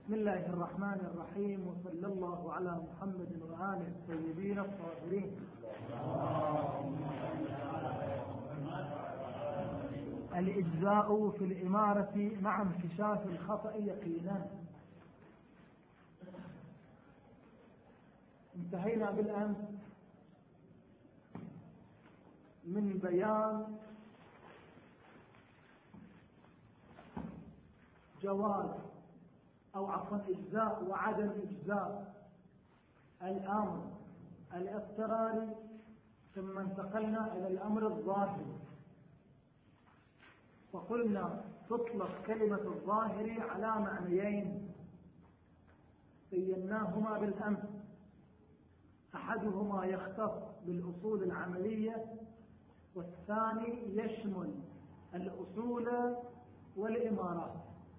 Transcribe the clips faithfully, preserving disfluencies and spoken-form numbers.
بسم الله الرحمن الرحيم، وصلى الله على محمد وآله الطيبين الطاهرين. الإجزاء في الإمارة مع انكشاف الخطأ يقينا. انتهينا بالأمس من بيان جواز أو عفوا إجزاء وعدم إجزاء الأمر الاضطراري، ثم انتقلنا إلى الأمر الظاهري، وقلنا تطلق كلمة الظاهري على معنيين بيناهما بالأمس. أحدهما يختص بالأصول العملية، والثاني يشمل الأصول والإمارات.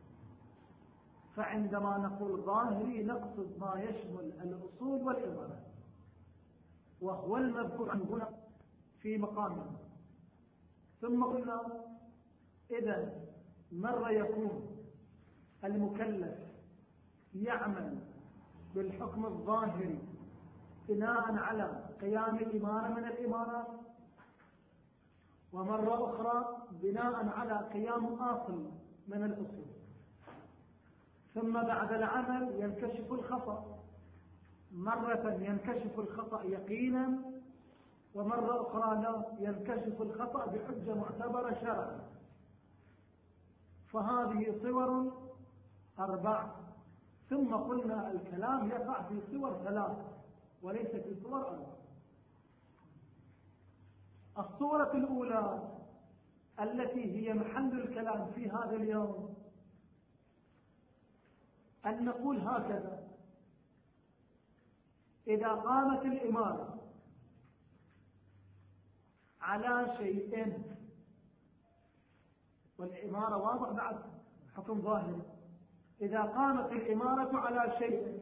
فعندما نقول ظاهري نقصد ما يشمل الأصول والإمارات، وهو المذكور هنا في مقامنا. ثم قلنا إذا مرة يكون المكلف يعمل بالحكم الظاهري بناء على قيام الإمارة من الإمارات، ومرة أخرى بناء على قيام أصل من الأصول، ثم بعد العمل ينكشف الخطأ. مرة ينكشف الخطأ يقينا، ومرة أخرى لا ينكشف الخطأ بحجة معتبرة شرعا. فهذه صور أربع. ثم قلنا الكلام يقع في صور ثلاث وليس في صور أربع. الصورة الأولى التي هي محل الكلام في هذا اليوم أن نقول هكذا: إذا قامت الإمارة على شيء، والإمارة واضح بعد حكم ظاهري، إذا قامت الإمارة على شيء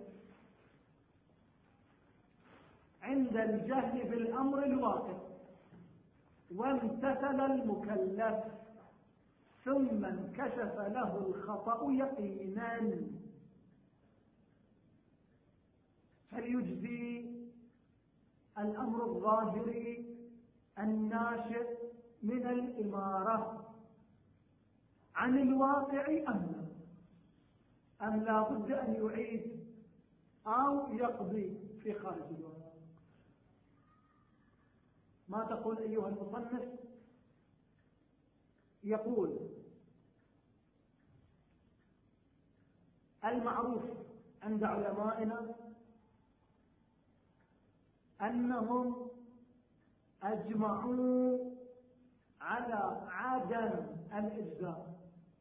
عند الجهل بالأمر الواقع وامتثل المكلف ثم انكشف له الخطأ يقينا، فليجزي الأمر الظاهري الناشئ من الإمارة عن الواقع أم لا؟ أم لا بد أن يعيد أو يقضي في خارج الواقع؟ ما تقول أيها المصنف؟ يقول: المعروف عند علمائنا أنهم أجمعوا على عدم الإجزاء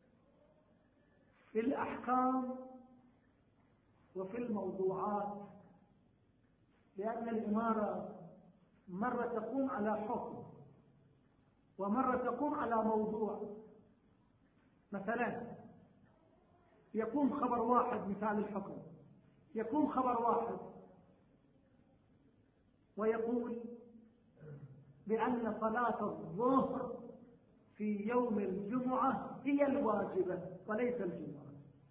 في الأحكام وفي الموضوعات، لأن الإمارة مرة تقوم على حكم ومرة تقوم على موضوع. مثلا يقوم خبر واحد، مثال الحكم، يقوم خبر واحد ويقول بأن صلاة الظهر في يوم الجمعة هي الواجبة وليس الجمعة.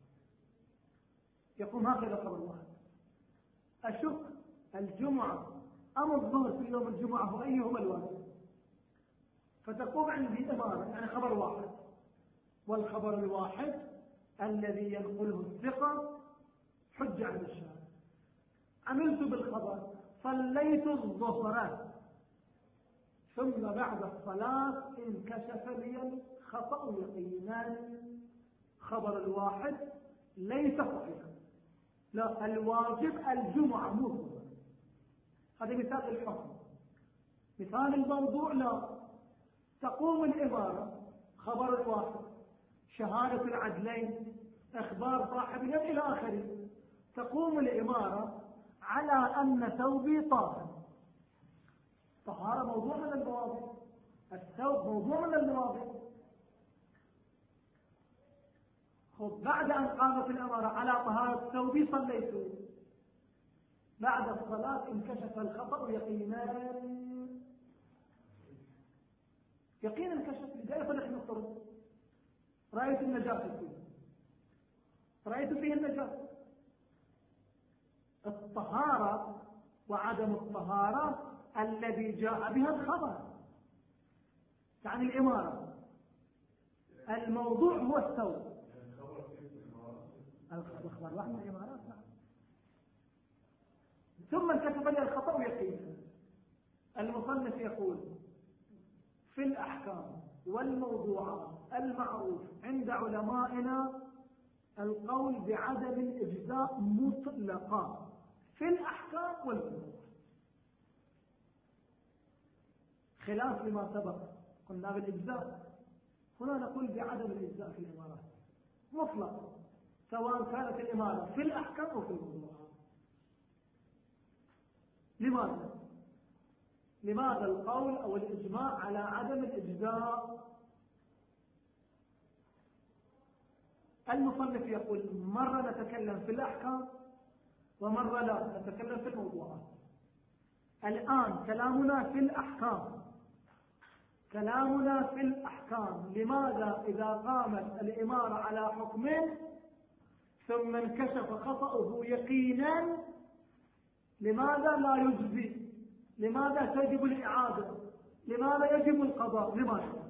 يقوم هكذا خبر واحد. أشك الجمعة أم الظهر في يوم الجمعة وأيهما الواجب؟ فتقوم عندي إمارة، يعني خبر واحد، والخبر الواحد الذي ينقله الثقة حجة عند الشارع. عملت بالخبر صليت الظهر، ثم بعد الصلاة انكشف لي الخطأ يقينا. خبر الواحد ليس صحيحا، لا، الواجب الجمعة مو الظهر. هذا مثال الحكم. مثال الموضوع: لا، تقوم الإمارة خبر الواحد، شهادة العدلين، إخبار صاحب اليد إلى آخره. تقوم الإمارة على أن ثوبي طاهر. طهارة موضوع من المواضيع، الثوب موضوع من المواضيع. خب بعد أن قامت الأمارة على طهارة ثوبي صليت، بعد الصلاة انكشف الخطأ يقينا. يقينا انكشف. لذلك نحن نفترض رأيت النجاسة فيه، رأيت فيه النجاسة، الطهارة وعدم الطهارة الذي جاء بها الخبر، يعني الإمارة. الموضوع هو الثوب. الخبر واحد من الإمارات. ثم انكشف لي الخطأ يقينا. المصنف يقول في الأحكام والموضوعات المعروف عند علمائنا القول بعدم الإجزاء مطلقا في الأحكام والموضوعات، خلاف لما سبق قلنا بالإجزاء. هنا نقول بعدم الإجزاء في الإمارات مطلقا، سواء كانت الإمارة في الأحكام أو في الموضوعات. لماذا؟ لماذا القول أو الإجماع على عدم الإجزاء؟ المصنف يقول مرة نتكلم في الأحكام ومرة لا نتكلم في الموضوعات. الآن كلامنا في الأحكام، كلامنا في الأحكام. لماذا إذا قامت الإمارة على حكمه ثم انكشف خطأه يقينا لماذا لا يجزي؟ لماذا تجب الإعادة؟ لماذا يجب القضاء؟ لماذا؟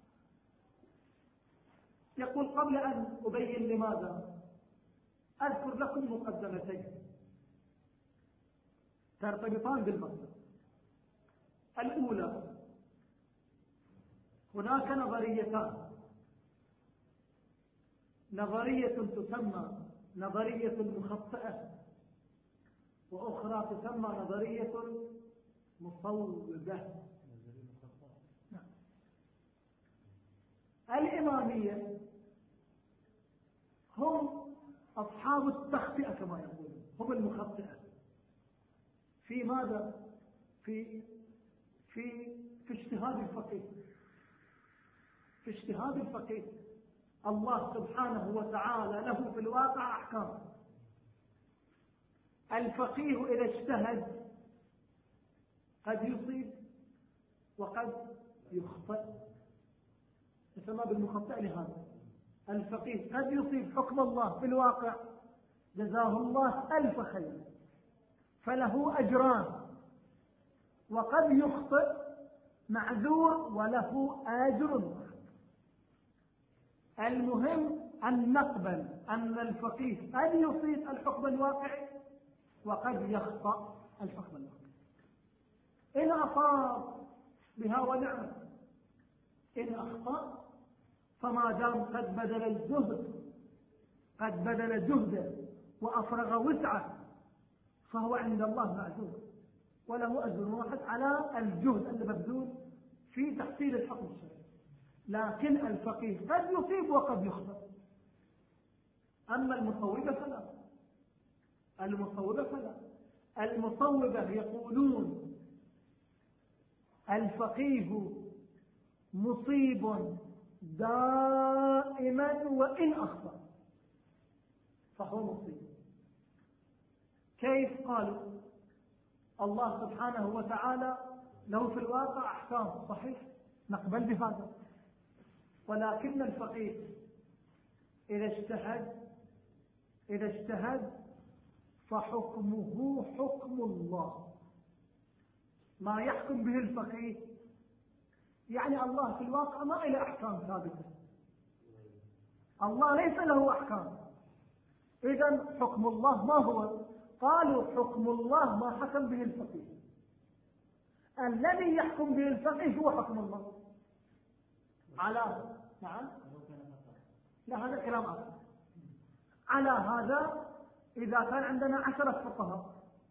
يقول قبل أن أبين لماذا أذكر لكم مقدمتين ترتبطان بالمسألة. الأولى، هناك نظريتان، نظرية تسمى نظرية مخطئة وأخرى تسمى نظرية مصوبة. الإمامية هم أصحاب التخطئة كما يقولون، هم المخطئة في ماذا؟ في في في اجتهاد الفقيه، في اجتهاد الفقيه. الله سبحانه وتعالى له في الواقع أحكام. الفقيه إذا اجتهد قد يصيب وقد يخطئ، يسمى بالمخطئ. لهذا الفقيه قد يصيب حكم الله في الواقع جزاه الله ألف خير فله أجران، وقد يخطئ معذور وله أجر واحد. المهم أن نقبل أن الفقيه قد يصيب الحكم الواقعي وقد يخطأ الحكم الواقعي. إن أصاب بها ونعمة، إن أخطأ فما دام قد بذل الجهد قد بذل جهده وأفرغ وسعه فهو عند الله معذور وله أجر واحد على الجهد المبذول في تحصيل الحكم الشرعي. لكن الفقيه قد يصيب وقد يخطئ. أما المصوبة فلا، المصوبة فلا المصوبة يقولون الفقيه مصيب دائما وإن أخطأ فهو مصيب. كيف؟ قالوا الله سبحانه وتعالى له في الواقع أحكام، صحيح نقبل بهذا، ولكن الفقيه إذا اجتهد إذا اجتهد فحكمه حكم الله. ما يحكم به الفقيه يعني الله في الواقع ما له أحكام ثابتة، الله ليس له أحكام. إذن حكم الله ما هو؟ قالوا حكم الله ما حكم به الفقيه. الذي يحكم به الفقيه هو حكم الله على نعم لا هذا كلام آخر. على هذا إذا كان عندنا عشرة فقهاء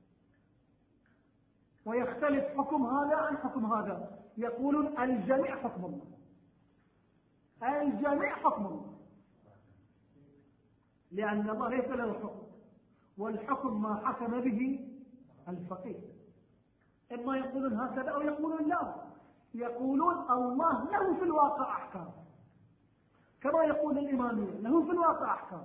ويختلف حكم هذا عن حكم هذا، يقولون الجميع حكم الله، الجميع حكم الله، لأن الله ليس له حكم، والحكم ما حكم به الفقيه. إما يقولون هكذا أو يقولون لا، يقولون الله له في الواقع أحكام كما يقول الإمامية له في الواقع أحكام.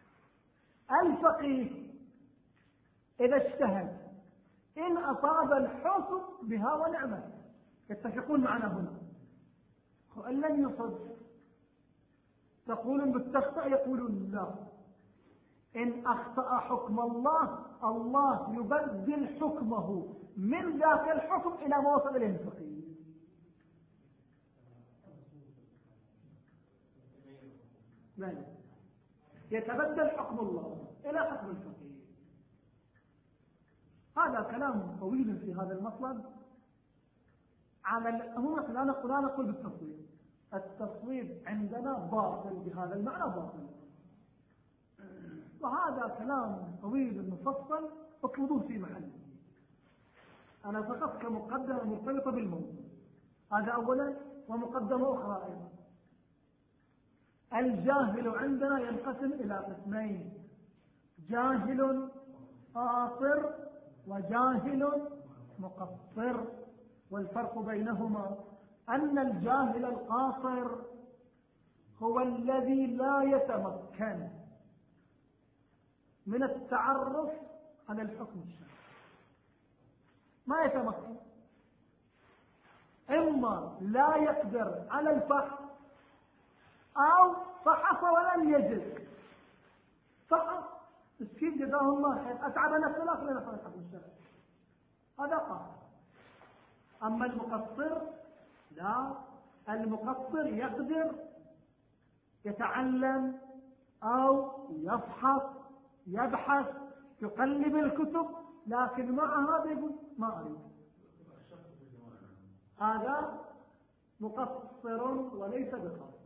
الفقيه إذا اجتهد إن أصاب الحكم بها ونعمة، يتفقون معنا هنا. وإن لم يصب تقولون بالتخطئ، يقولون لا، إن أخطأ حكم الله الله يبدل حكمه من ذاك الحكم إلى ما وصل إليه الفقيه. يتبدل حكم الله إلى حكم الفقيه. هذا كلام طويل في هذا المطلب. على هو لا نقول لا نقول بالتصويب. التصويب عندنا باطل بهذا المعنى باطل، وهذا كلام طويل مفصل اطلبوه في محله. أنا فقط كمقدمة مرتبطة بالموضوع هذا أولا. ومقدمة أخرى أيضا، الجاهل عندنا ينقسم إلى قسمين: جاهل قاصر وجاهل مقصر. والفرق بينهما أن الجاهل القاصر هو الذي لا يتمكن من التعرف على الحكم الشرعي، ما يتمكن، إما لا يقدر على الفحص أو فحص ولم يجد فحص مسكين جزاه الله خير أتعب نفسه لا خلينا نفعل الحكم الشرعي، هذا قاصر. أما المقصر لا، المقصر يقدر يتعلم أو يفحص يبحث يقلب الكتب، لكن مع هذا يقول ما أريد. هذا مقصر وليس بقاصر.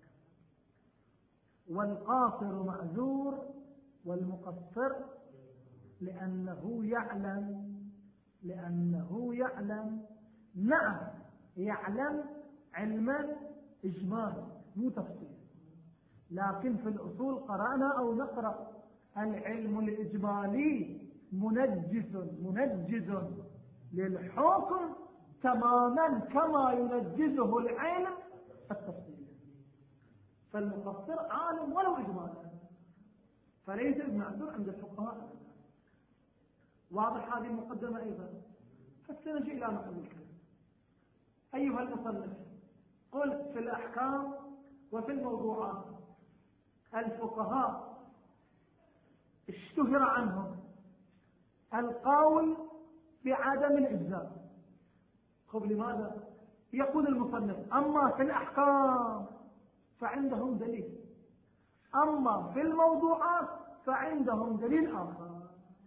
والقاصر معذور والمقصر لأنه يعلم لأنه يعلم نعم يعلم علما إجمالا مو تفصيل، لكن في الأصول قرأنا أو نقرأ العلم الإجمالي منجز منجز للحكم تماما كما ينجزه العلم التفصيلي. فالمقصر عالم ولو إجمالا، فليس بمعذور عند الفقهاء. واضح هذه المقدمة أيضا. فسنجي إلى محل الكلام. أيها المصنف، قلت في الأحكام وفي الموضوعات الفقهاء اشتهر عنهم القول بعدم الإجزاء. خب لماذا؟ يقول المصنف: أما في الأحكام فعندهم دليل، أما في الموضوعات فعندهم دليل آخر.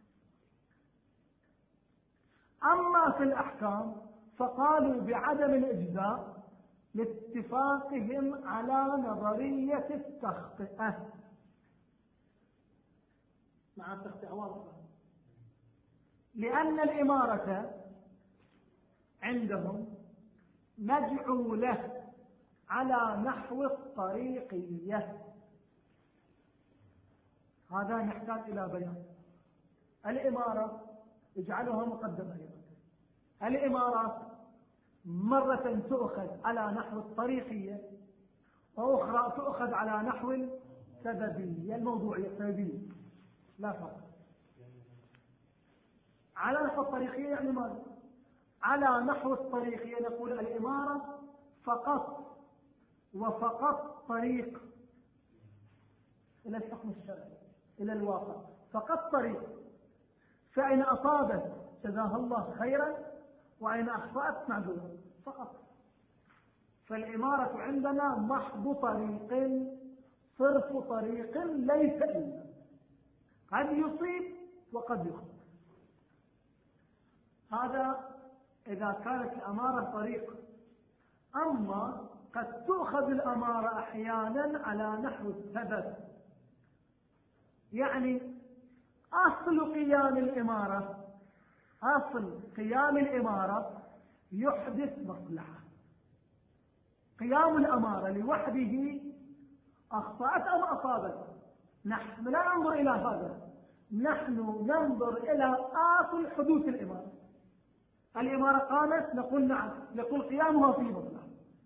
أما في الأحكام فقالوا بعدم الإجزاء لاتفاقهم على نظرية التخطئة. مع التخطئة واضحة، لأن الإمارة عندهم مجعولة على نحو الطريقية. هذا نحتاج إلى بيان. الإمارة اجعلها مقدمة أيضا. الإمارات مرة تؤخذ على نحو الطريقية وأخرى تؤخذ على نحو السببية الموضوعية السببية، لا فرق. على نحو الطريقية يعني ماذا؟ على نحو الطريقية نقول الإمارة فقط وفقط طريق إلى الحكم الشرعي، إلى الواقع، فقط طريق. فإن أصابت جزاها الله خيرا وإن أخطأت معذورا فقط. فالإمارة عندنا محض طريق، صرف طريق، ليس إلا قد يصيب وقد يخطئ. هذا إذا كانت الأمارة طريق. أما قد تؤخذ الأمارة أحيانا على نحو السبب، يعني أصل قيام الإمارة أصل قيام الإمارة يحدث مصلحة. قيام الأمارة لوحده أخطأت أم أصابت، نحن لا ننظر إلى هذا، نحن ننظر إلى أصل حدوث الإمارة. الإمارة قامت نقول نعم، يقول قيامها في مصلحة.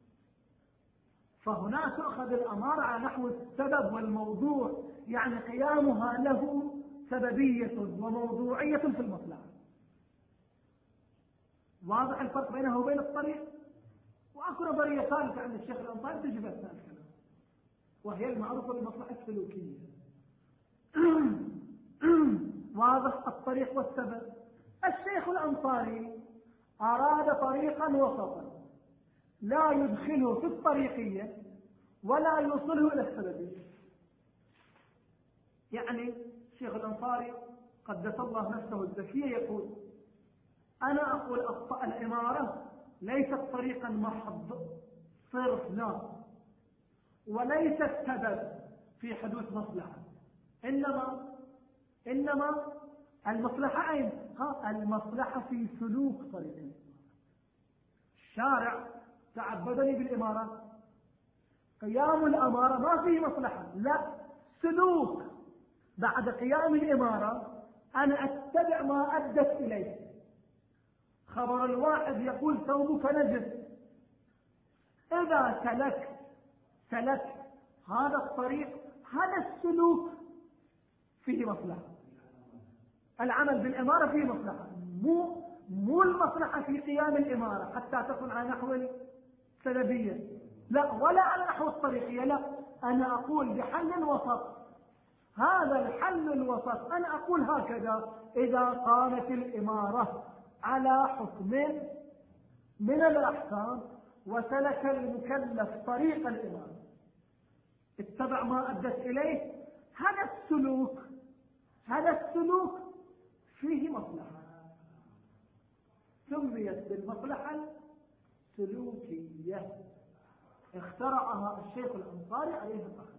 فهنا تأخذ الأمارة على نحو السبب والموضوع، يعني قيامها له سببية وموضوعية في المصلحة. واضح الفرق بينه وبين الطريق. وأكو نظرية ثالثة عند الشيخ الأنصاري تجب أثناء الكلام، وهي المعروفة بالمصلحة السلوكية. واضح الطريق والسبب. الشيخ الأنصاري أراد طريقا وسطا لا يدخله في الطريقية ولا يوصله إلى السببية. يعني الشيخ الأنصاري قدس الله نفسه الزكية يقول: أنا أقول الإمارة ليست طريقا محض صرف، لا، وليست سبب في حدوث مصلحة، إنما إنما المصلحة أين؟ ها، المصلحة في سلوك طريق. الشارع تعبدني بالإمارة، قيام الأمارة ما فيه مصلحة، لا، سلوك. بعد قيام الإمارة أنا أتبع ما أدت إليه. خبر الواحد يقول ثوبك نجس، إذا سلك سلك هذا الطريق، هذا السلوك فيه مصلحة. العمل بالإمارة فيه مصلحة، مو مو المصلحة في قيام الإمارة حتى تكون على نحو السببية، لا، ولا على نحو الطريقية، لا. أنا أقول بحل وسط. هذا الحل الوسط أنا أقول هكذا: إذا قامت الإمارة على حكم من الأحكام وسلك المكلف طريق الإمارة، اتبع ما أدت إليه، هذا السلوك هذا السلوك فيه مصلحة، سميت بالمصلحة السلوكية، اخترعها الشيخ الأنصاري عليه الرحمة.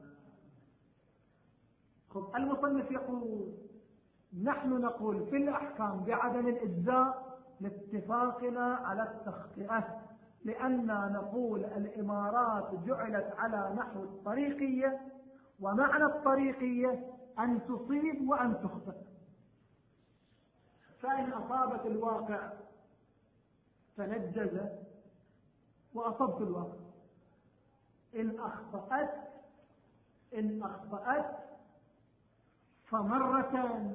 خب، المصنف يقول: نحن نقول في الأحكام بعدم الإجزاء لاتفاقنا على التخطئة، لأننا نقول الإمارات جعلت على نحو الطريقية، ومعنى الطريقية أن تصيب وأن تخطئ. فإن أصابت الواقع تنجز وأصبت الواقع، إن أخطأت إن أخطأت فمرة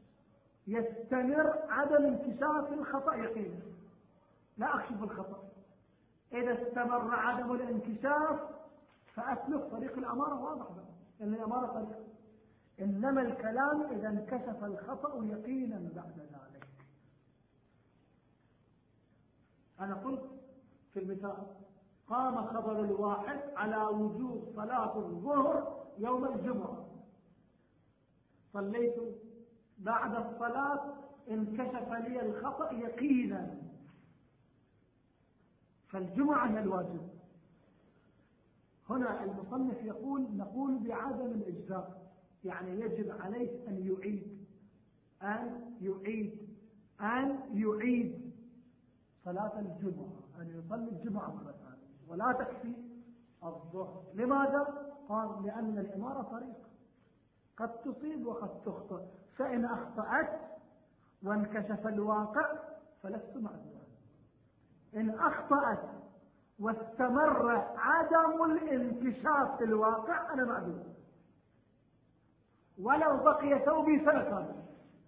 يستمر عدم انكشاف الخطأ يقينا، لا أكشف الخطأ. إذا استمر عدم الانكشاف فأسلك طريق الأمارة، واضح بقى إن الأمارة طريق. إنما الكلام إذا انكشف الخطأ يقينا بعد ذلك. أنا قلت في المثال: قام خبر الواحد على وجوب صلاة الظهر يوم الجمعة، صليت، بعد الصلاة انكشف لي الخطأ يقينا، فالجمعة هي الواجب. هنا المصنف يقول: نقول بعدم الإجزاء، يعني يجب عليه أن يعيد أن يعيد أن يعيد صلاة الجمعة، أن يصلي الجمعة مرة ثانية، ولا تكفي الظهر. لماذا؟ قال: لأن الإمارة طريق، قد تصيب وقد تخطئ، فإن أخطأت وانكشف الواقع فلست معذورا، إن أخطأت واستمر عدم الانكشاف في الواقع أنا معذور، ولو بقي ثوبي سنة كاملة.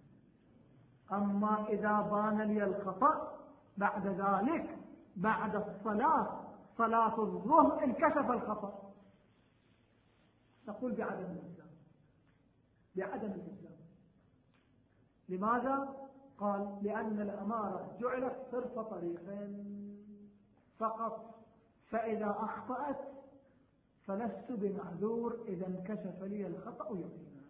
أما إذا بان لي الخطأ بعد ذلك، بعد الصلاة، صلاة الظهر، انكشف الخطأ، نقول بعدم الإجزاء، بعدم الإجزاء. لماذا؟ قال: لأن الأمارة جعلت صرف طريق فقط، فإذا أخطأت فلست بمعذور إذا انكشف لي الخطأ يقينا.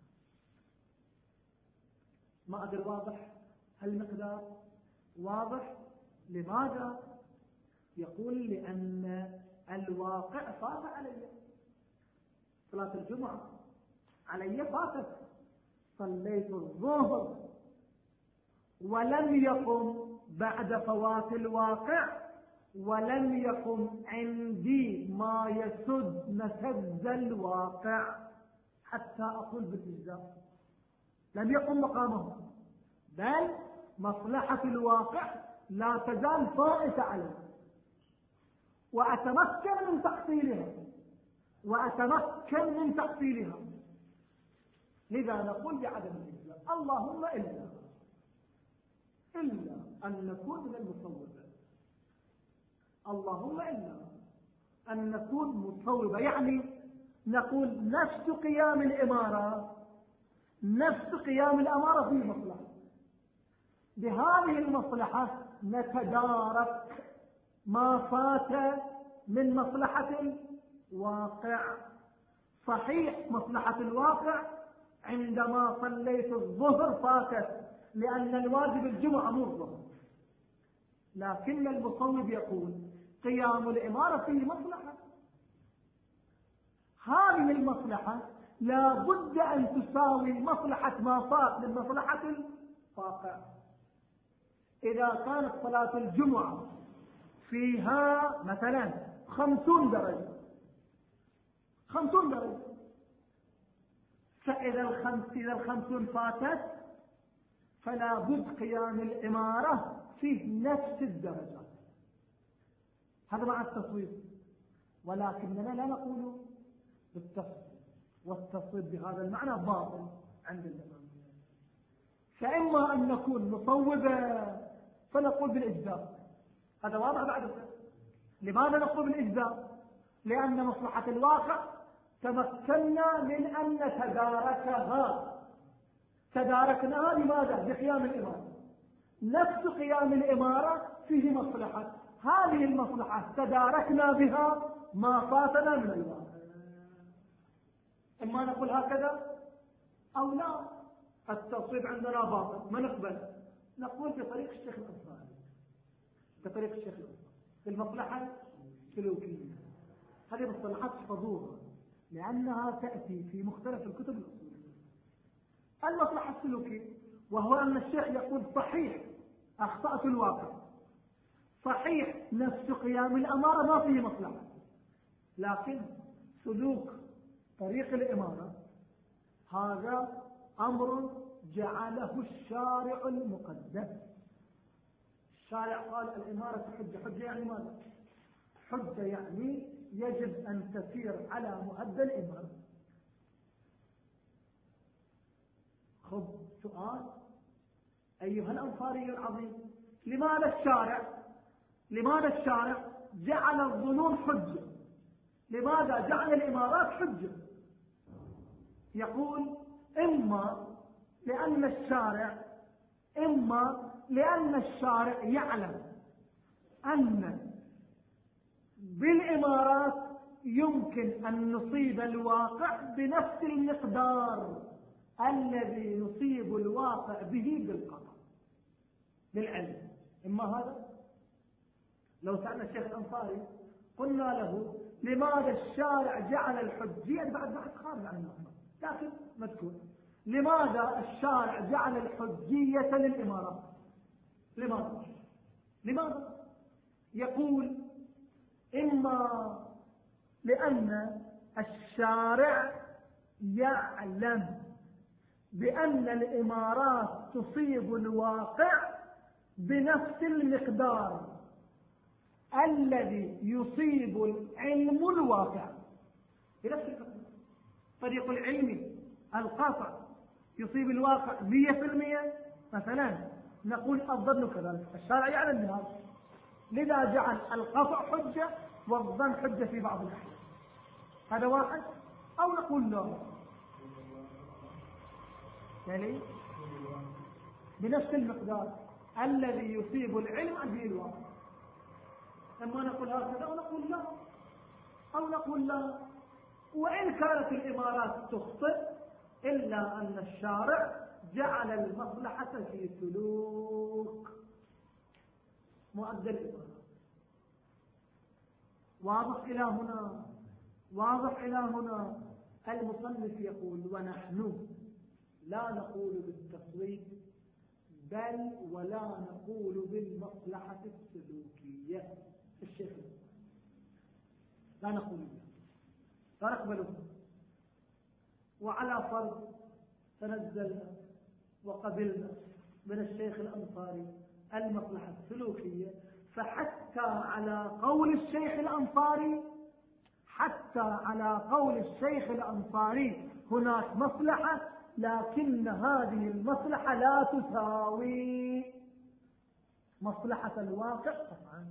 ما أدري واضح هالمقدار؟ واضح. لماذا؟ يقول: لأن الواقع فات علي، صلاة الجمعة علي فاتت، صليت الظهر ولم يقم بعد فوات الواقع، ولم يقم عندي ما يسد مسد الواقع حتى أقول بالإجزاء، لم يقم مقامه، بل مصلحة الواقع لا تزال فائتة عليه، وأتمكن من تحصيلها وأتمكن من تحصيلها. لذا نقول بعدم الإجزاء. اللهم إلا إلا أن نكون من المصوبة، اللهم إلا أن نكون مصوبة، يعني نقول نفس قيام الإمارة نفس قيام الأمارة فيه مصلحة. بهذه المصلحة نتدارك ما فات من مصلحة الواقع. صحيح مصلحة الواقع عندما صليت الظهر فاتت، لأن الواجب الجمعة مو الظهر، لكن المصوب يقول قيام الإمارة فيه مصلحة. هذه المصلحة لا بد أن تساوي مصلحة ما فات من مصلحة الواقع. إذا كانت صلاة الجمعة فيها مثلا خمسون درجة خمسون درجة فإذا الخمس إذا الخمسون فاتت فلا بد قيام الإمارة فيه نفس الدرجات. هذا مع التصويب، ولكننا لا نقول بالتصويب، والتصويب بهذا المعنى باطل عند الإمام. فإما أن نكون مصوبا فنقول بالإجزاء، هذا واضح بعد ذلك. لماذا نقول بالإجزاء؟ لأن مصلحة الواقع تمكنا من أن نتداركها. تداركناها لماذا؟ بقيام الإمارة. نفس قيام الإمارة فيه مصلحة، هذه المصلحة تداركنا بها ما فاتنا من الواقع. إما نقول هكذا أو لا. التصويب عندنا باطل، ما نقبل. نقول بطريق الشيخ الأنصاري، بطريق الشيخ الأنصاري في المصلحة السلوكية. هذه مصطلحات حضورها لأنها تأتي في مختلف الكتب الأصولية. المصلحة السلوكية، وهو أن الشيخ يقول صحيح أخطأت الواقع، صحيح نفس قيام الأمارة ما فيه مصلحة، لكن سلوك طريق الإمارة هذا أمر جعله الشارع المقدس. الشارع قال الإمارة حجة. حجة يعني ماذا؟ حجة يعني يجب أن تسير على مؤدى الإمارة. خذ سؤال أيها الأنصاري العظيم، لماذا الشارع لماذا الشارع جعل الظنون حجة؟ لماذا جعل الإمارات حجة؟ يقول إما لأن الشارع إما لأن الشارع يعلم أن بالإمارات يمكن أن نصيب الواقع بنفس المقدار الذي نصيب الواقع به بالقطع بالعلم. إما هذا. لو سألنا الشيخ الأنصاري قلنا له لماذا الشارع جعل الحجية، بعد بحث خارج عن النقطة لكن مذكور، لماذا الشارع جعل الحجية للإمارات؟ لماذا؟ لماذا؟ يقول إما لأن الشارع يعلم بأن الإمارات تصيب الواقع بنفس المقدار الذي يصيب العلم الواقع بنفس المقدار. طريق العلم القاطع يصيب الواقع مية في المية مثلا، نقول الظن كذلك. الشارع يعلم بهذا، لذا جعل القطع حجة والظن حجة في بعض الأحيان. هذا واحد. أو نقول لا، يعني بنفس المقدار الذي يصيب العلم به الواقع. أما نقول هكذا أو نقول لا أو نقول لا. وإن كانت الإمارات تخطئ إلا أن الشارع جعل المصلحة في سلوك مؤدى الإمارة. واضح إلى هنا؟ واضح إلى هنا؟ المصنف يقول ونحن لا نقول بالتصويب بل ولا نقول بالمصلحة السلوكية. الشيخ لا نقول بها، لا نقبله. وعلى فرض تنزلنا وقبلنا من الشيخ الأنصاري المصلحة السلوكية، فحتى على قول الشيخ الأنصاري حتى على قول الشيخ الأنصاري هناك مصلحة، لكن هذه المصلحة لا تساوي مصلحة الواقع طبعا،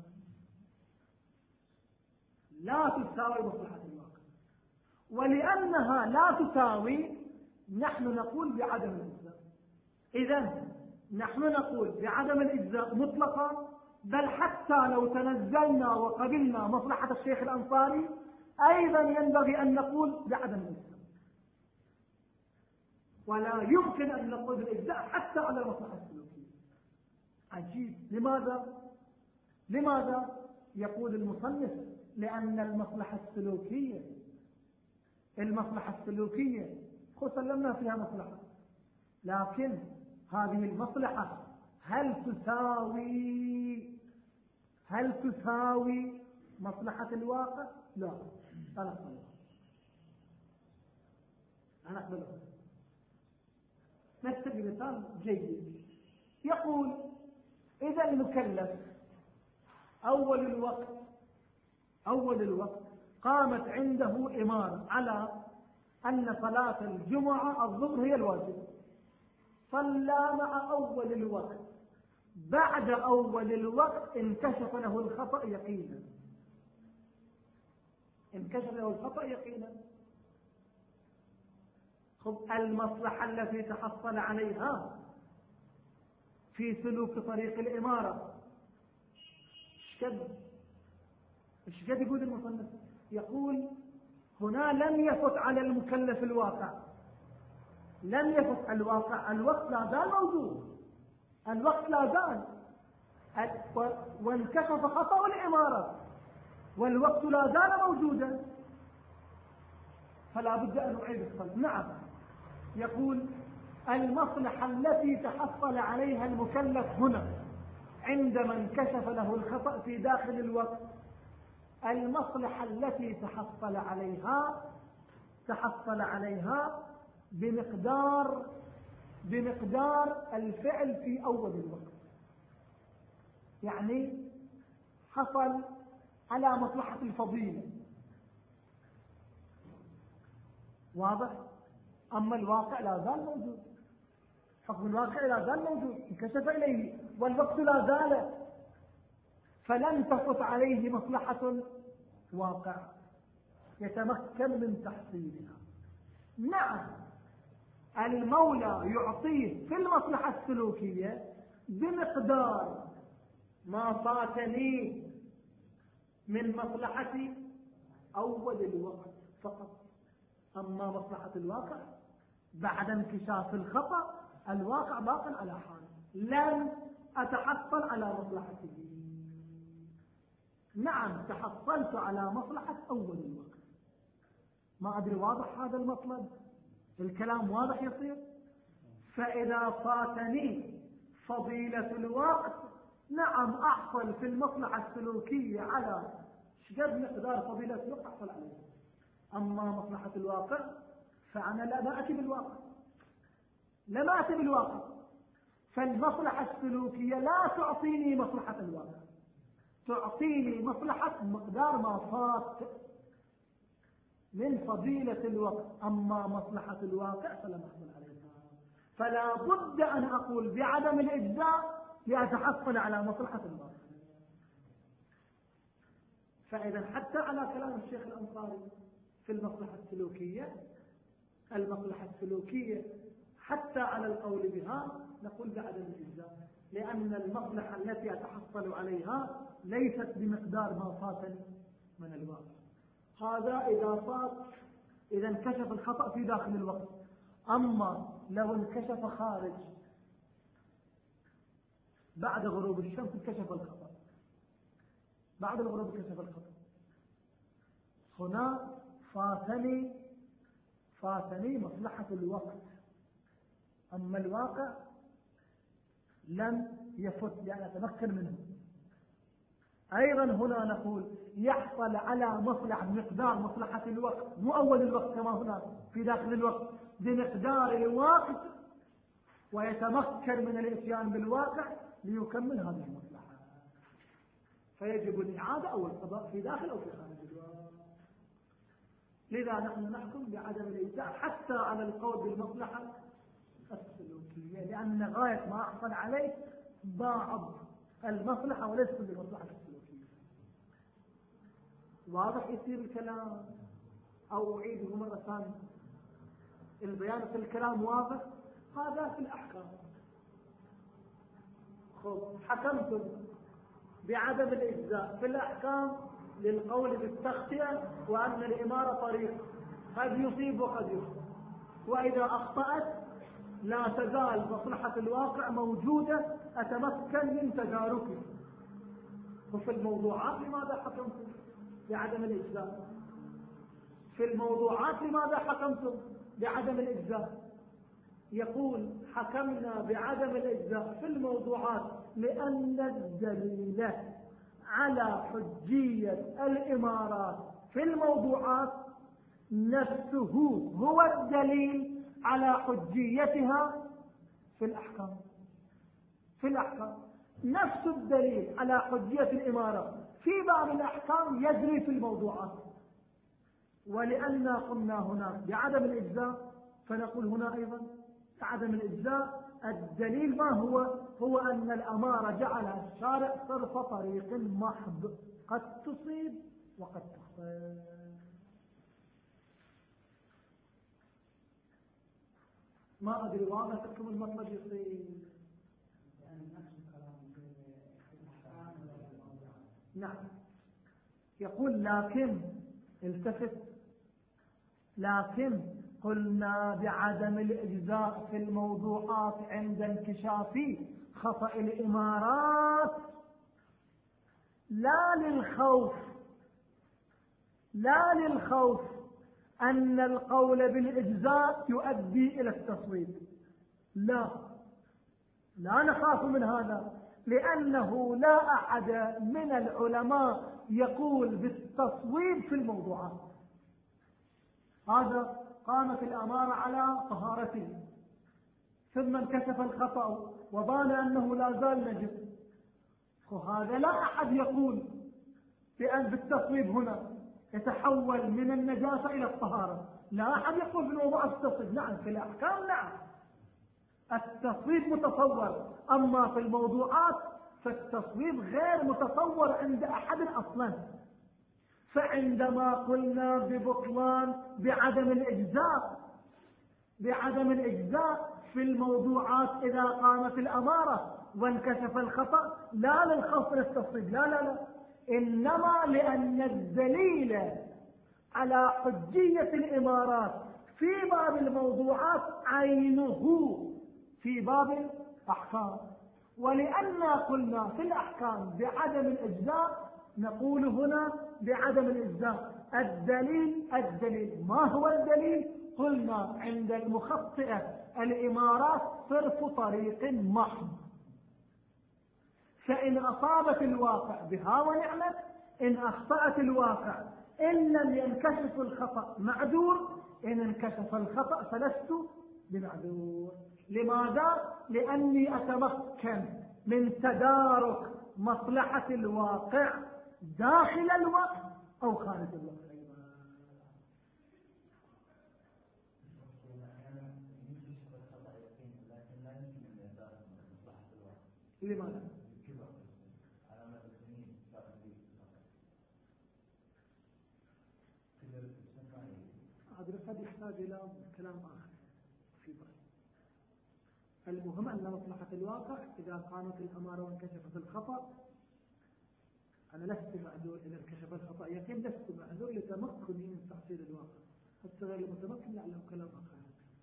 لا تساوي مصلحة الواقع. ولأنها لا تساوي نحن نقول بعدم الإجزاء. إذن نحن نقول بعدم الإجزاء مطلقا، بل حتى لو تنزلنا وقبلنا مصلحة الشيخ الأنصاري أيضا ينبغي أن نقول بعدم الإجزاء، ولا يمكن أن نقول بالإجزاء حتى على المصلحة السلوكية. عجيب. لماذا؟ لماذا؟ يقول المصنف لأن المصلحة السلوكية المصلحة السلوكية سلمنا فيها مصلحة، لكن هذه المصلحة هل تساوي هل تساوي مصلحة الواقع؟ لا. أنا أقبل أنا أقبل نكتب مثال جيد. يقول إذا المكلف أول الوقت أول الوقت قامت عنده إمارة على أن صلاة الجمعة الظهر هي الواجب، صلى مع أول الوقت، بعد أول الوقت انكشف له الخطأ يقينا انكشف له الخطأ يقينا خب المصلحة التي تحصل عليها في سلوك طريق الإمارة اشكد اشكد يقول المصنف؟ يقول هنا لم يفت على المكلف الواقع، لم يفت الواقع، الوقت لا زال موجود، الوقت لا زال، وانكشف خطأ الإمارة والوقت لا زال موجودا، فلا بد أن نعيد الصلاة. نعم. يقول المصلحة التي تحصل عليها المكلف هنا عندما انكشف له الخطأ في داخل الوقت، المصلحة التي تحصل عليها تحصل عليها بمقدار بمقدار الفعل في أول الوقت، يعني حصل على مصلحة الفضيلة، واضح؟ أما الواقع لا زال موجود، حكم الواقع لا زال موجود، انكشف إليه والوقت لا زال، فلن تفت عليه مصلحة واقع يتمكن من تحصيلها. نعم، المولى يعطيه في المصلحة السلوكية بمقدار ما فاتني من مصلحة أول الوقت فقط، أما مصلحة الواقع بعد انكشاف الخطأ الواقع باق على حاله، لن أتحصل على مصلحته. نعم، تحصلت على مصلحة أول الوقت. ما أدري واضح هذا المطلب؟ الكلام واضح يصير؟ فإذا فاتني فضيلة الوقت نعم أحصل في المصلحة السلوكية على شقد مقدار فضيلة الوقت أحصل عليه، أما مصلحة الواقع فأنا لا نأتي بالواقع لا نأتي بالواقع فالمصلحة السلوكية لا تعطيني مصلحة الواقع، تعطيني مصلحة مقدار ما فات من فضيلة الوقت، أما مصلحة الواقع فلا محصل عليها. فلا بد أن أقول بعدم الإجزاء لأتحصل على مصلحة الواقع. فإذا حتى على كلام الشيخ الأنصاري في المصلحة السلوكية المصلحة السلوكية حتى على القول بها نقول بعدم الإجزاء، لأن المصلحة التي أتحصل عليها ليست بمقدار ما فاتني من الواقع. هذا إذا فات إذا انكشف الخطأ في داخل الوقت، أما لو انكشف خارج بعد غروب الشمس انكشف الخطأ، بعد الغروب انكشف الخطأ، هنا فاتني فاتني مصلحة الوقت، أما الواقع لم يفت يعني أتمكن منه. أيضا هنا نقول يحصل على مصلحة بمقدار مصلحة الوقت، مو أول الوقت كما هناك في داخل الوقت، بمقدار الوقت، ويتمكن من الاتيان بالواقع ليكمل هذه المصلحة، فيجب الإعادة أو القضاء في داخل أو في خارج الوقت. لذا نحن نحكم بعدم الإجزاء حتى على القول بالمصلحة السلوكية، لأن غاية ما أحصل عليه بعض المصلحة وليس كل المصلحة السلوكية. واضح يصير الكلام أو أعيده مرة ثانية؟ البيان في الكلام واضح. هذا في الأحكام. خب حكمتم بعدم الإجزاء في الأحكام للقول بالتغطية وأن الإمارة طريق قد يصيب وقد يخطئ، وإذا أخطأت لا تزال مصلحة الواقع موجودة أتمكن من تداركه. وفي الموضوعات لماذا حكمتم بعدم الإجزاء؟ في الموضوعات لماذا حكمتم بعدم الإجزاء؟ يقول حكمنا بعدم الإجزاء في الموضوعات لأن الدليل على حجية الإمارات في الموضوعات نفسه هو الدليل على حجيتها في الأحكام. في الأحكام نفس الدليل على حجية الإمارة في باب الأحكام يجري في الموضوعات. ولأننا قلنا هنا بعدم الإجزاء فنقول هنا أيضا عدم الإجزاء. الدليل ما هو؟ هو أن الأمارة جعل الشارع صرف طريق محض قد تصيب وقد تخطئ. ما أدري واضح لكم المطلب يصير. نعم. يقول لكن التفت، لكن قلنا بعدم الإجزاء في الموضوعات عند انكشاف خطأ الإمارات لا للخوف لا للخوف أن القول بالإجزاء يؤدي إلى التصويب. لا لا نخاف من هذا، لأنه لا أحد من العلماء يقول بالتصويب في الموضوعات. هذا قامت الأمارة على طهارته ثم انكشف الخطأ وبان أنه لا زال نجس، وهذا لا أحد يقول بأن بالتصويب هنا يتحول من النجاسة إلى الطهارة. لا أحد يقول في الموضوع التصويب. نعم في الأحكام نعم التصويب متصور، أما في الموضوعات فالتصويب غير متصور عند أحد أصلا. فعندما قلنا ببطلان بعدم الإجزاء بعدم الإجزاء في الموضوعات إذا قامت الأمارة وانكشف الخطأ لا للخوف من التصويب، لا لا لا، إنما لأن الدليل على حجية الإمارات في باب الموضوعات عينه في باب الأحكام. ولأن قلنا في الأحكام بعدم الإجزاء نقول هنا بعدم الإجزاء. الدليل الدليل ما هو الدليل؟ قلنا عند المخطئة الإمارات صرف طريق محض، فإن أصابت الواقع بها ونعمت، إن أخطأت الواقع إن لم ينكشف الخطأ معذور، إن انكشف الخطأ فلست بمعذور. لماذا؟ لأني أتمكن من تدارك مصلحة الواقع داخل الوقت أو خارج الوقت. لماذا؟ هذا قد يحتاج إلى كلام آخر في بعض. المهم أن مصلحة الواقع إذا قامت الأمارة وانكشفت الخطأ أنا لست معذور إذا انكشف الخطأ يقين، لست معذور لتمكني من تحصيل الواقع. حتى غير المتمكن لعله كلام آخر.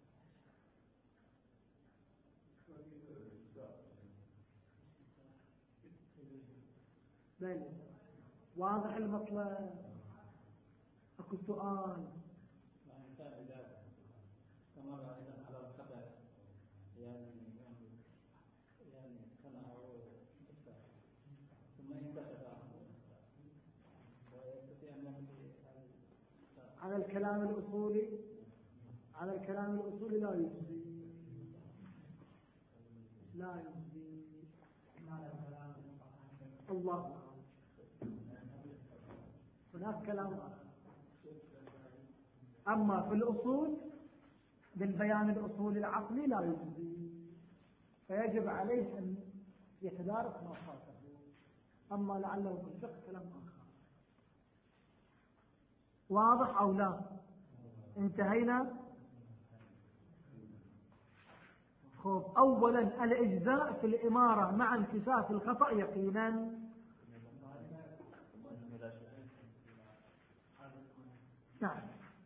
بل واضح المطلب. أكو سؤال على الكلام الأصولي على الكلام الأصولي لا يجزي لا يجزي الله. هناك كلام آخر. أما في الأصول بالبيان الأصولي العقلي لا يجزي، فيجب عليه أن يتدارك ما فاته. أما لعله في الفقه كلام آخر. واضح أو لا؟ انتهينا. خب أولا الإجزاء في الإمارة مع انكشاف الخطأ يقينا. نعم.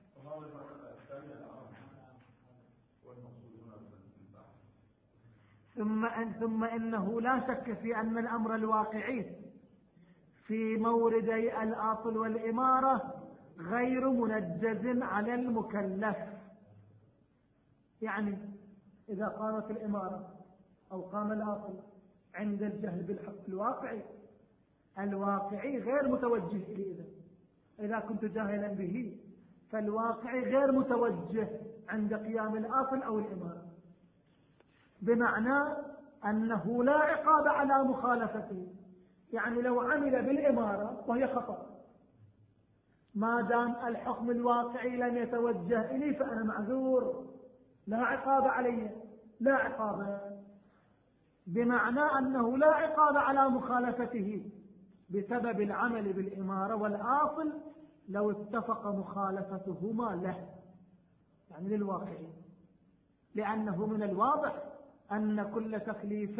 ثم أن ثم إنه لا شك في أن الأمر الواقعي في موردي الأصل والإمارة غير منجز على المكلف. يعني إذا قامت الإمارة أو قام الأصل عند الجهل بالحق الواقعي، الواقعي غير متوجه إليه. إذا إذا كنت جاهلا به فالواقعي غير متوجه عند قيام الأصل أو الإمارة، بمعنى أنه لا عقاب على مخالفته. يعني لو عمل بالإمارة وهي خطأ، ما دام الحكم الواقعي لم يتوجه إليه فأنا معذور، لا عقاب علي، لا عقاب، بمعنى أنه لا عقاب على مخالفته بسبب العمل بالإمارة والآصل لو اتفق مخالفتهما له، يعني للواقعي. لأنه من الواضح أن كل تكليف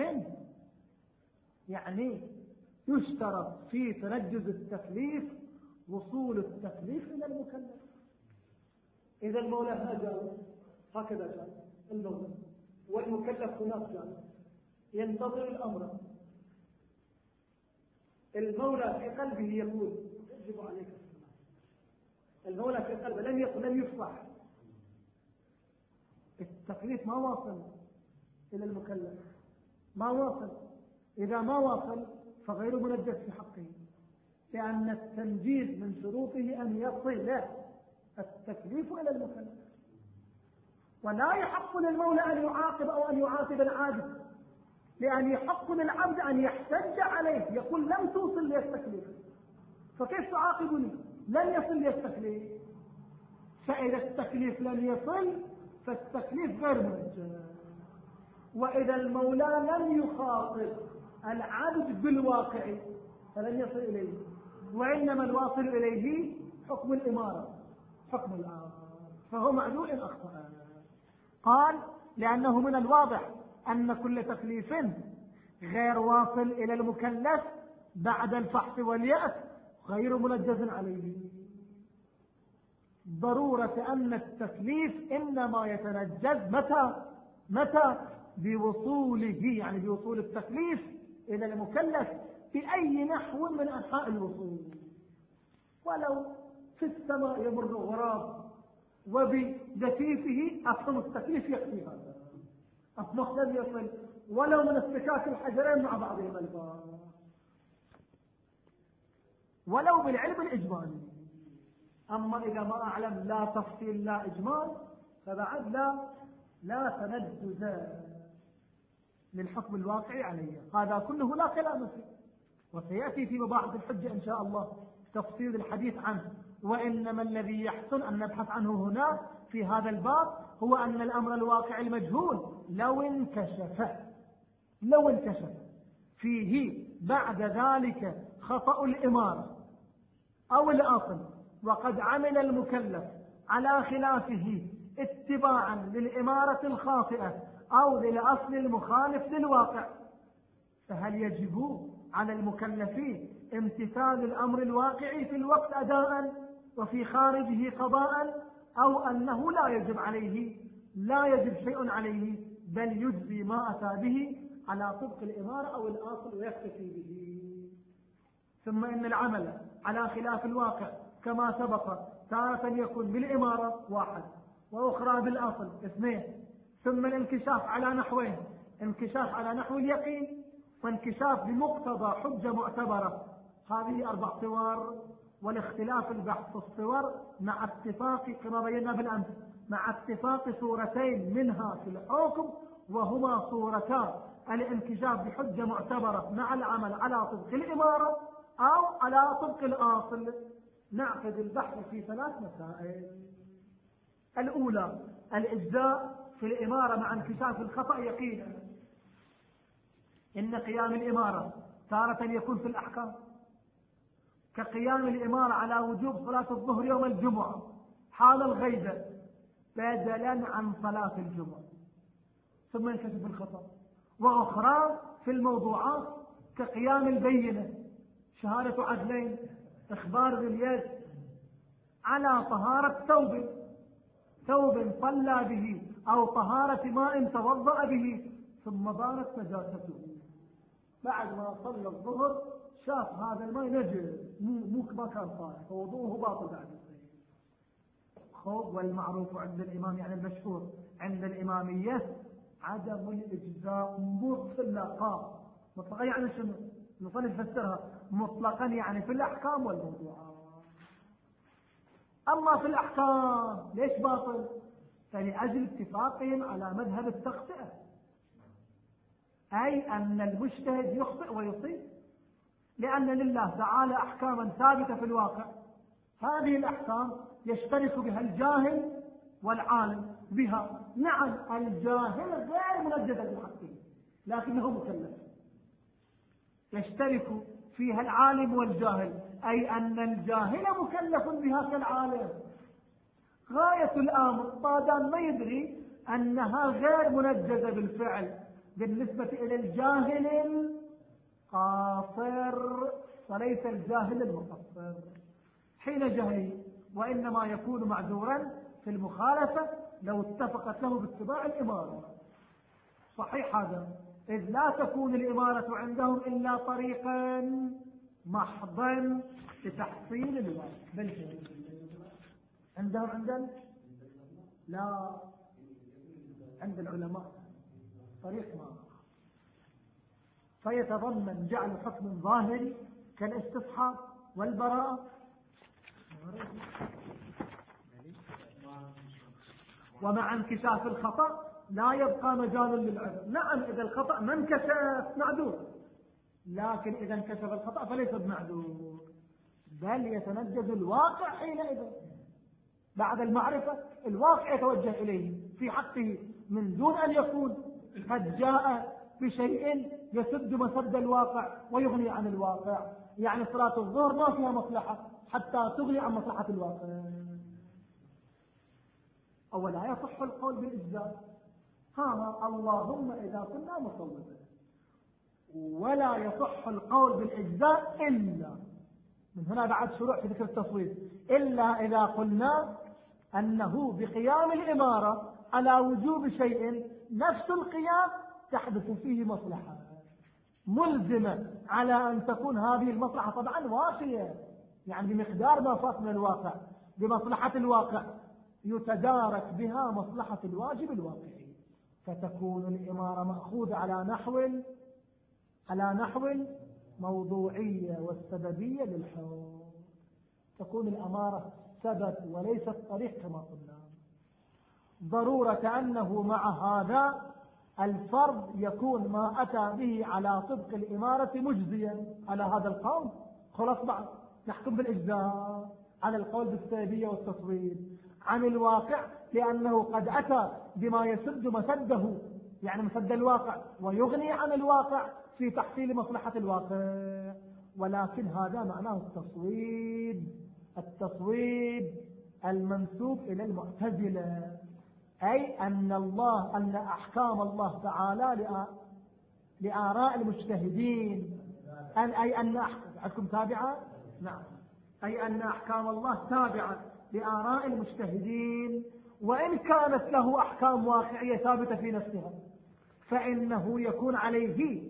يعني يشترط في تنجز التكليف وصول التكليف إلى المكلف. إذا المولى هنا جاوز، هكذا جاوز المولى، والمكلف هناك جاوز، ينتظر الأمر. المولى في قلبه يقول يجب عليك السماع. المولى في قلبه لم يقل لم يفصح، التكليف ما واصل إلى المكلف، ما واصل. إذا ما واصل فغير منجز في حقه، لأن التنجيز من شروطه أن يصل التكليف إلى المكلف. ولا يحق للمولى أن يعاقب أو أن يعاقب العابد، لأن يحق للعبد أن يحتج عليه، يقول لم توصل لي التكليف فكيف تعاقبني؟ لم يصل لي التكليف. فإذا التكليف لم يصل فالتكليف غير منجز. وإذا المولى لم يخاطب العبد بالواقع فلن يصل إليه، وإنما الواصل إليه حكم الإمارة، حكم الآن، فهو معذور إن أخطأ. قال لأنه من الواضح أن كل تكليف غير واصل إلى المكلف بعد الفحص واليأس غير منجز عليه. ضرورة أن التكليف إنما يتنجز متى متى بوصوله، يعني بوصول التكليف إلى المكلف بأي نحو من أنحاء الوصول. ولو في السماء يمر غراب وبدفيفه أصل التكليف يكفي هذا، أصبح لم يصل ولو من اصطكاك الحجرين مع بعضهم البعض، ولو بالعلم الإجمالي. أما إذا ما أعلم لا تفصيل لا إجمال فبعد لا لا تنجز للحكم الواقعي عليه. هذا كله لا كلام فيه، وسيأتي في مباحث الحجة إن شاء الله تفصيل الحديث عنه. وإنما الذي يحسن أن نبحث عنه هنا في هذا الباب هو أن الأمر الواقعي المجهول لو انكشف لو انكشف فيه بعد ذلك خطأ الإمارة أو الأصل، وقد عمل المكلف على خلافه اتباعا للإمارة الخاطئة أو للأصل المخالف للواقع، فهل يجب على المكلفين امتثال الأمر الواقعي في الوقت أداء وفي خارجه قضاء، أو أنه لا يجب عليه لا يجب شيء عليه بل يجزي ما أتى به على طبق الإمارة أو الأصل ويكتفي به؟ ثم إن العمل على خلاف الواقع كما سبق تارة يكون بالإمارة واحد وأخرى بالأصل اثنين، ثم الانكشاف على نحوين: انكشاف على نحو اليقين وانكشاف بمقتضى حجة معتبرة. هذه أربع صور، والاختلاف البحث في الصور مع اتفاق كما بينا بالأمس مع اتفاق صورتين منها في الحكم، وهما صورتا الانكشاف بحجة معتبرة مع العمل على طبق الإمارة أو على طبق الأصل. نعقد البحث في ثلاث مسائل. الأولى الإجزاء في الإمارة مع انكشاف الخطأ يقينا. إن قيام الإمارة تارة يكون في الأحكام كقيام الإمارة على وجوب صلاة الظهر يوم الجمعة حال الغيبة بدلا عن صلاة الجمعة، ثم ينكشف الخطأ، وأخرى في الموضوعات كقيام البينة، شهادة عدلين، إخبار باليد على طهارة ثوب ثوب صلى به أو طهارة ماء توضأ به ثم بانت نجاسته، بعد ما صلى الظهر شاف هذا الماء نجس مو ما كان طاهر فوضوءه باطل بعد الصلاة. خوض والمعروف عند الإمام يعني المشهور عند الإمامية عدم الإجزاء مطلقا. مطلقا يعني شنو؟ نصلي نفسرها مطلقا يعني في الأحكام والموضوعات. أما في الأحكام ليش باطل؟ فلأجل اتفاقهم على مذهب التخطئة، أي أن المجتهد يخطئ ويصيب، لأن لله تعالى أحكاما ثابتة في الواقع، هذه الأحكام يشترك بها الجاهل والعالم بها. نعم الجاهل غير منجد بحقه لكنه مكلف، يشترك فيها العالم والجاهل، أي أن الجاهل مكلف بها كالعالم. غاية الأمر بعد ما يدري أنها غير منجزة بالفعل بالنسبة إلى الجاهل القاصر وليس الجاهل المقصر حين جهله، وإنما يكون معذورا في المخالفة لو اتفقت له باتباع الإمارة. صحيح هذا، إذ لا تكون الإمارة عندهم إلا طريقا محضا لتحصيل الواجب. بل عندهم عندنا لا، عند العلماء طريق ما فيتضمن جعل حكم ظاهري كالاستصحاب والبراءة، ومع انكشاف الخطأ لا يبقى مجال للعذر. نعم إذا الخطأ ما انكشف معذور، لكن إذا انكشف الخطأ فليس بمعذور، بل يتنجز الواقع حينئذ. بعد المعرفة الواقع يتوجه إليه في حقه من دون أن يكون قد جاء بشيء يسد مسد الواقع ويغني عن الواقع. يعني صلاة الظهر ما فيها مصلحة حتى تغني عن مصلحة الواقع. أولا يصح القول بالإجزاء، ها اللهم إذا كنا مصوبين، ولا يصح القول بالإجزاء إلا من هنا بعد شروع في ذكر التصويب، إلا إذا قلنا أنه بقيام الإمارة على وجوب شيء نفس القيام تحدث فيه مصلحة ملزمة على أن تكون هذه المصلحة طبعا وافية، يعني بمقدار ما فات من الواقع بمصلحة الواقع يتدارك بها مصلحة الواجب الواقعي، فتكون الإمارة مأخوذة على نحو على نحو موضوعية والسببية للحكم، تكون الأمارة سبب وليست طريق كما قلنا. ضرورة أنه مع هذا الفرض يكون ما أتى به على طبق الإمارة مجزيا على هذا القول. خلاص بعد نحكم بالإجزاء على القول بالسببية والتصويب عن الواقع، لأنه قد أتى بما يسد مسده يعني مسد الواقع ويغني عن الواقع في تحصيل مصلحة الواقع. ولكن هذا معناه التصويب التصويب المنسوب إلى المعتزلة، أي أن الله أن أحكام الله تعالى لآراء المجتهدين، أن أي أن أحكام تابعة نعم أي أن أحكام الله تابعة لآراء المجتهدين، وإن كانت له أحكام واقعية ثابتة في نفسها فإنه يكون عليه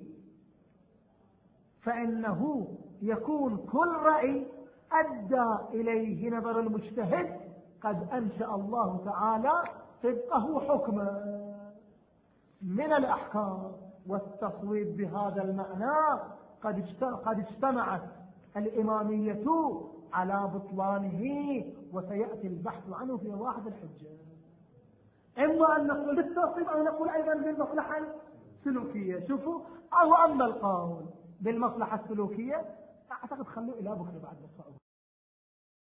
فإنه يكون كل رأي أدى إليه نظر المجتهد قد أنشأ الله تعالى طبقه حكما من الأحكام. والتصويب بهذا المعنى قد اجتمعت الإمامية على بطلانه، وسيأتي البحث عنه في واحد الحجة. إما أن نقول بالتصويب أو نقول أيضا بالمصلحة السلوكية. شوفوا، أو أما القول بالمصلحة السلوكية أعتقد خلوه إلى بكرة بعد الصعود.